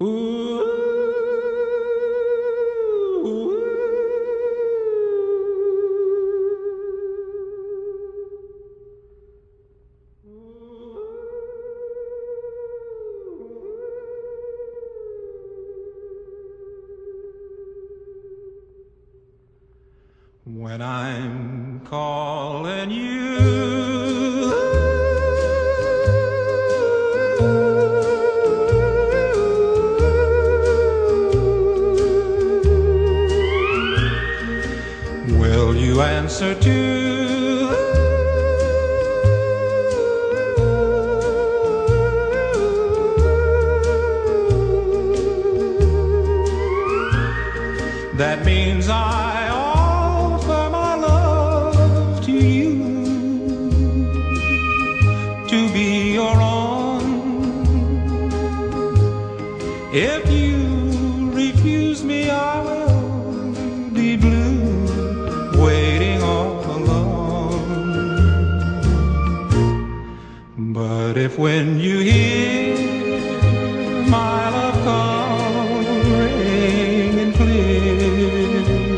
When I'm calling you, will you answer too? That means I offer my love to you, to be your own. If you refuse me, I will be blue, waiting all alone. But if when you hear my love call ringing clear,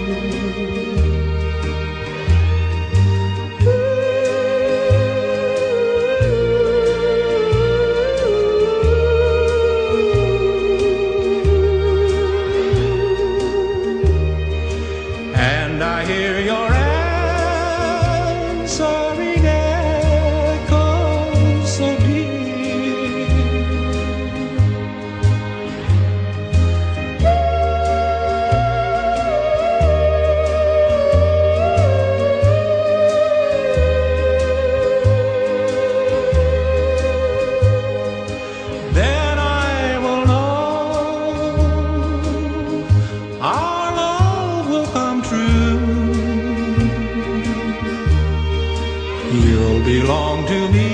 and I hear your answering echo so dear, then I will know our love will come true. You'll belong to me,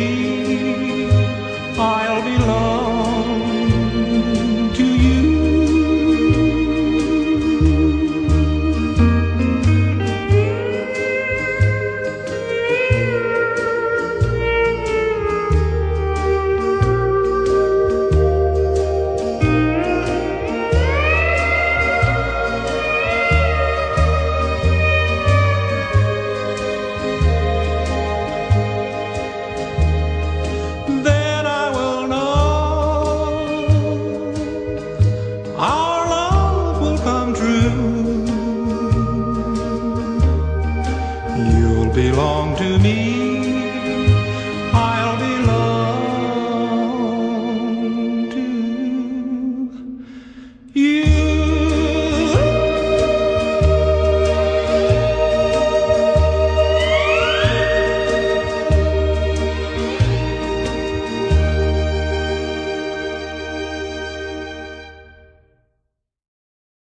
I'll belong to you. Then I will know our love will come true. You'll belong to me, I'll belong to you.